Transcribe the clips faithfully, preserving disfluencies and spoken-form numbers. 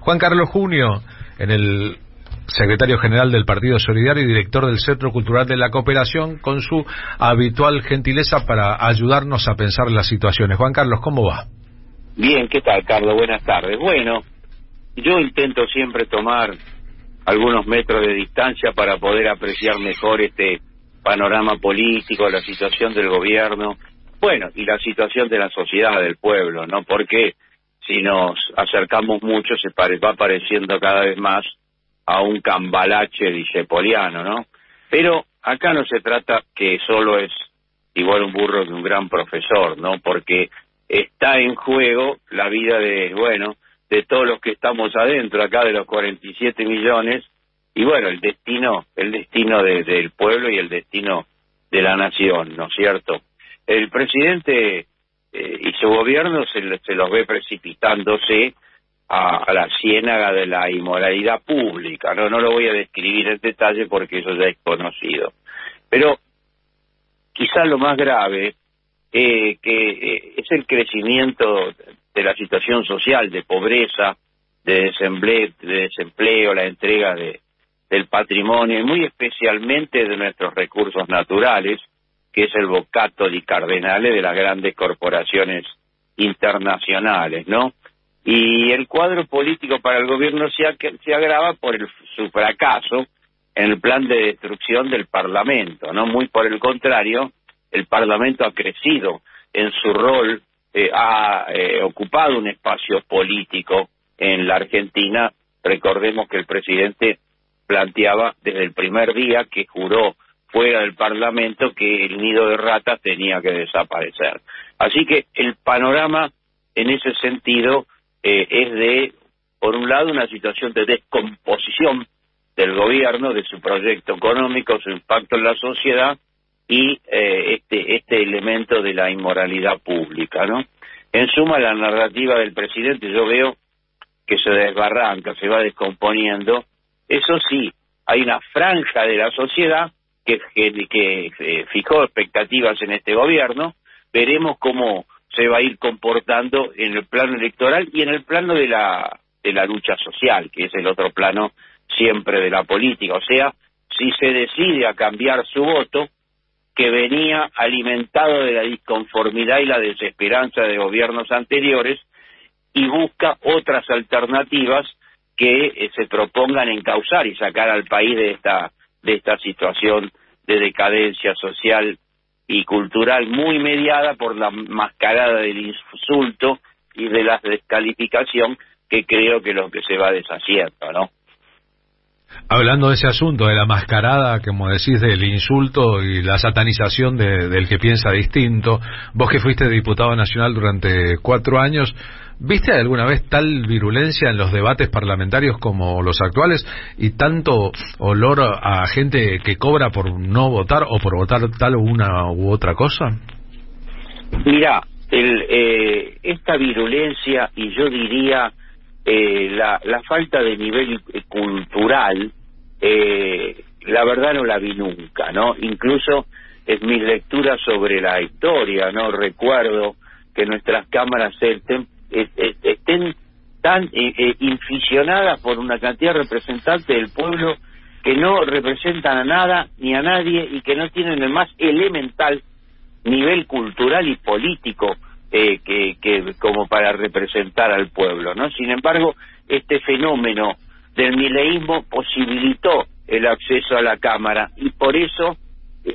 Juan Carlos Junio, en el secretario general del Partido Solidario y director del Centro Cultural de la Cooperación, con su habitual gentileza para ayudarnos a pensar las situaciones. Juan Carlos, ¿cómo va? Bien, ¿qué tal, Carlos? Buenas tardes. Bueno, yo intento siempre tomar algunos metros de distancia para poder apreciar mejor este panorama político, la situación del gobierno, bueno, y la situación de la sociedad, del pueblo, ¿no? Porque si nos acercamos mucho se pare, va pareciendo cada vez más a un cambalache discepoliano, ¿no? Pero acá no se trata que solo es igual un burro que un gran profesor, ¿no? Porque está en juego la vida de, bueno, de todos los que estamos adentro, acá de los cuarenta y siete millones, y bueno, el destino, el destino de, del pueblo y el destino de la nación, ¿no es cierto? El presidente eh, y su gobierno se, se los ve precipitándose a, a la ciénaga de la inmoralidad pública, no no lo voy a describir en detalle porque eso ya es conocido, pero quizás lo más grave eh, que eh, es el crecimiento de la situación social, de pobreza, de desempleo, de desempleo la entrega de, del patrimonio y muy especialmente de nuestros recursos naturales, que es el bocato di cardenale de las grandes corporaciones internacionales, ¿no? Y el cuadro político para el gobierno se, se agrava por el, su fracaso en el plan de destrucción del Parlamento, ¿no? Muy por el contrario, el Parlamento ha crecido en su rol, eh, ha eh, ocupado un espacio político en la Argentina. Recordemos que el presidente planteaba desde el primer día que juró fuera del Parlamento que el nido de ratas tenía que desaparecer. Así que el panorama en ese sentido eh, es de, por un lado, una situación de descomposición del gobierno, de su proyecto económico, su impacto en la sociedad y eh, este este elemento de la inmoralidad pública, ¿no? En suma, la narrativa del presidente yo veo que se desbarranca, se va descomponiendo. Eso sí, hay una franja de la sociedad que, que, que eh, fijó expectativas en este gobierno. Veremos cómo se va a ir comportando en el plano electoral y en el plano de la de la lucha social, que es el otro plano siempre de la política. O sea, si se decide a cambiar su voto, que venía alimentado de la disconformidad y la desesperanza de gobiernos anteriores, y busca otras alternativas que eh, se propongan encauzar y sacar al país de esta de esta situación de decadencia social y cultural muy mediada por la mascarada del insulto y de la descalificación, que creo que es lo que se va deshaciendo, ¿no? Hablando de ese asunto, de la mascarada, como decís, del insulto y la satanización de, del que piensa distinto, vos que fuiste diputado nacional durante cuatro años, ¿viste alguna vez tal virulencia en los debates parlamentarios como los actuales y tanto olor a gente que cobra por no votar o por votar tal o una u otra cosa? Mira, el, eh, esta virulencia y yo diría eh, la, la falta de nivel cultural, eh, la verdad no la vi nunca, ¿no? Incluso en mis lecturas sobre la historia, ¿no? Recuerdo que nuestras cámaras estén, estén tan eh, eh, inficionadas por una cantidad de representantes del pueblo que no representan a nada ni a nadie y que no tienen el más elemental nivel cultural y político eh, que, que como para representar al pueblo, ¿no? Sin embargo, este fenómeno del mileísmo posibilitó el acceso a la Cámara y por eso eh,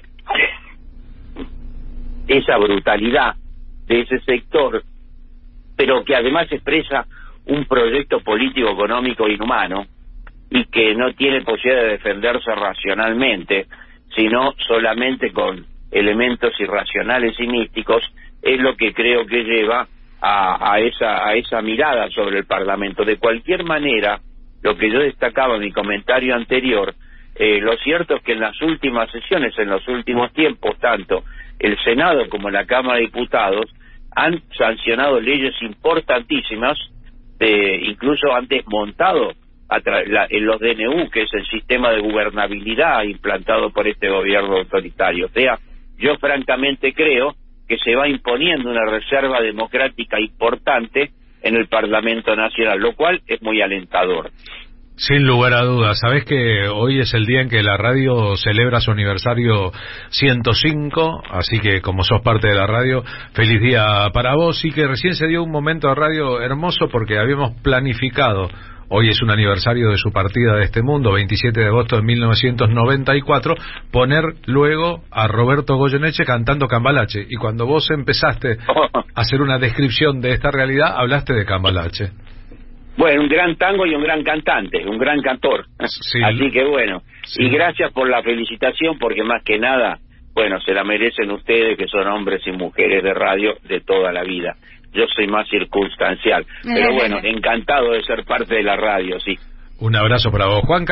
esa brutalidad de ese sector, pero que además expresa un proyecto político económico inhumano y que no tiene posibilidad de defenderse racionalmente, sino solamente con elementos irracionales y místicos, es lo que creo que lleva a, a esa a esa mirada sobre el Parlamento. De cualquier manera, lo que yo destacaba en mi comentario anterior, eh, lo cierto es que en las últimas sesiones, en los últimos tiempos, tanto el Senado como la Cámara de Diputados han sancionado leyes importantísimas, eh, incluso han desmontado a la, en los D N U, que es el sistema de gobernabilidad implantado por este gobierno autoritario. O sea, yo francamente creo que se va imponiendo una reserva democrática importante en el Parlamento Nacional, lo cual es muy alentador. Sin lugar a dudas. Sabés que hoy es el día en que la radio celebra su aniversario ciento cinco, así que como sos parte de la radio, feliz día para vos, y que recién se dio un momento de radio hermoso porque habíamos planificado, hoy es un aniversario de su partida de este mundo, veintisiete de agosto de mil novecientos noventa y cuatro, poner luego a Roberto Goyeneche cantando Cambalache, y cuando vos empezaste a hacer una descripción de esta realidad, hablaste de Cambalache. Bueno, un gran tango y un gran cantante, un gran cantor. Sí. Así que bueno, sí. Y gracias por la felicitación, porque más que nada, bueno, se la merecen ustedes, que son hombres y mujeres de radio de toda la vida. Yo soy más circunstancial, pero bueno, encantado de ser parte de la radio, sí. Un abrazo para vos, Juan.